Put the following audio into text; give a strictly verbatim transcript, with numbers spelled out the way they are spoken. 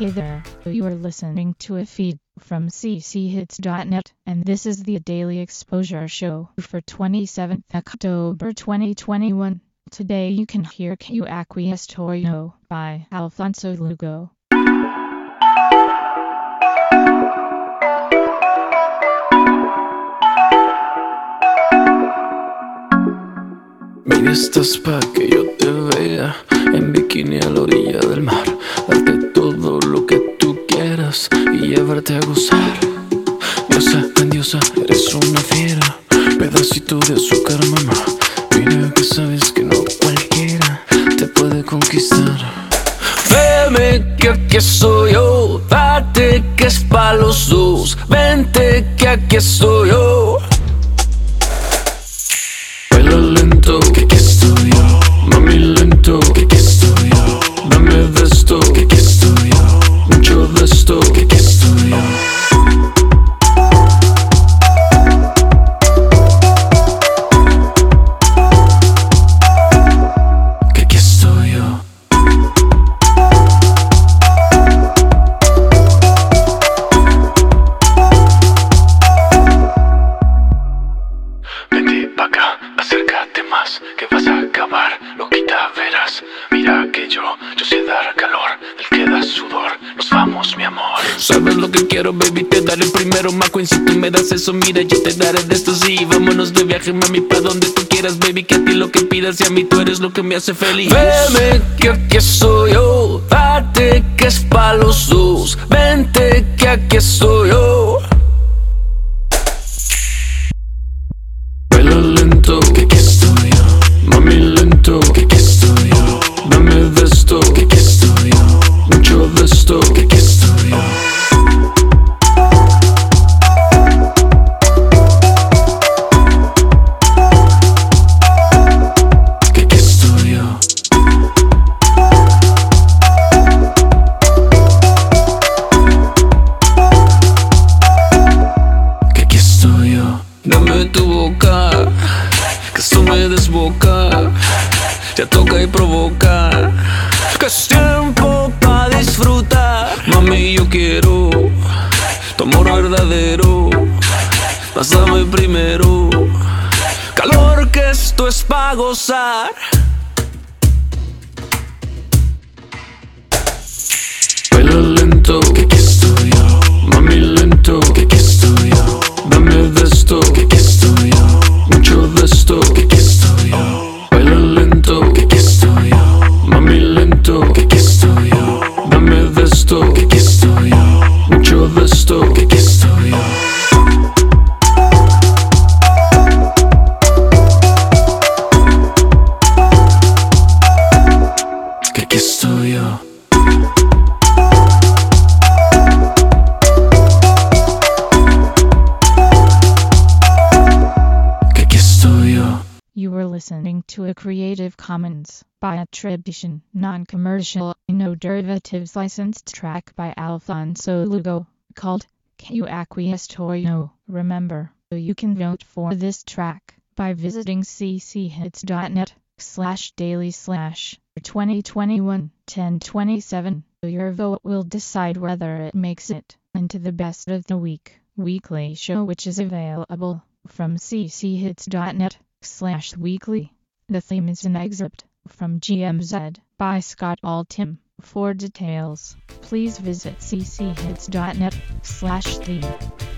Hey there, you are listening to a feed from c c hits dot net, and this is the Daily Exposure Show for twenty-seventh October twenty twenty-one. Today you can hear Que Aquí Estoy Yo by Alfonso Lugo. Baby, estás pa' que yo te vea en bikini a la orilla del mar, darte todo lo que tú quieras y llevarte a gozar. Diosa, grandiosa, eres una fiera, pedacito de azúcar, mamá. Mira que sabes que no cualquiera te puede conquistar. Veme que aquí estoy yo, date que es pa' los dos. Vente que aquí estoy yo. Baila lento, que aquí estoy yo. Mami lento, que aquí estoy yo. Dame de esto, que aquí estoy yo. Mucho de esto, que aquí estoy yo. Que vas a acabar, loquita verás. Mira que yo, yo sé dar calor, del que da sudor. Nos vamos, mi amor. Sabes lo que quiero, baby, te daré primero. McQueen, si tú me das eso, mira, yo te daré de esto, sí. Vámonos de viaje, mami, pa' donde tú quieras, baby. Que a ti lo que pidas y a mí tú eres lo que me hace feliz. Veme que aquí estoy yo, date que es pa' los dos. Vente que aquí estoy yo. Baila lento, que aquí estoy yo. Mami lento, que aquí estoy yo. Dame de esto, que aquí estoy yo. Mucho de esto, que aquí estoy yo. Que aquí estoy yo. Que aquí estoy yo. Dame tu boca, que esto me desboca, ya toca y provoca, que es tiempo pa' disfrutar. Mami, yo quiero tu amor verdadero, pásame primero, calor que esto es pa' gozar. Baila lento, que aquí estoy yo. Mami lento, que aquí estoy yo. Dame de esto, que aquí estoy yo. Mucho de esto, que aquí estoy yo. Baila lento, que aquí estoy yo. Mami lento, que aquí estoy yo. Dame de esto, que aquí estoy yo. Mucho de esto, que aquí estoy yo. Que aquí estoy yo. You were listening to a Creative Commons by attribution, non-commercial, no derivatives licensed track by Alfonso Lugo, called Que Aquí Estoy Yo. Remember, you can vote for this track by visiting c c hits dot net slash daily slash twenty twenty-one ten twenty-seven. Your vote will decide whether it makes it into the best of the week weekly show, which is available from c c hits dot net slash weekly. The theme is an excerpt from G M Z by Scott Altham. For details, please visit c c hits dot net slash theme.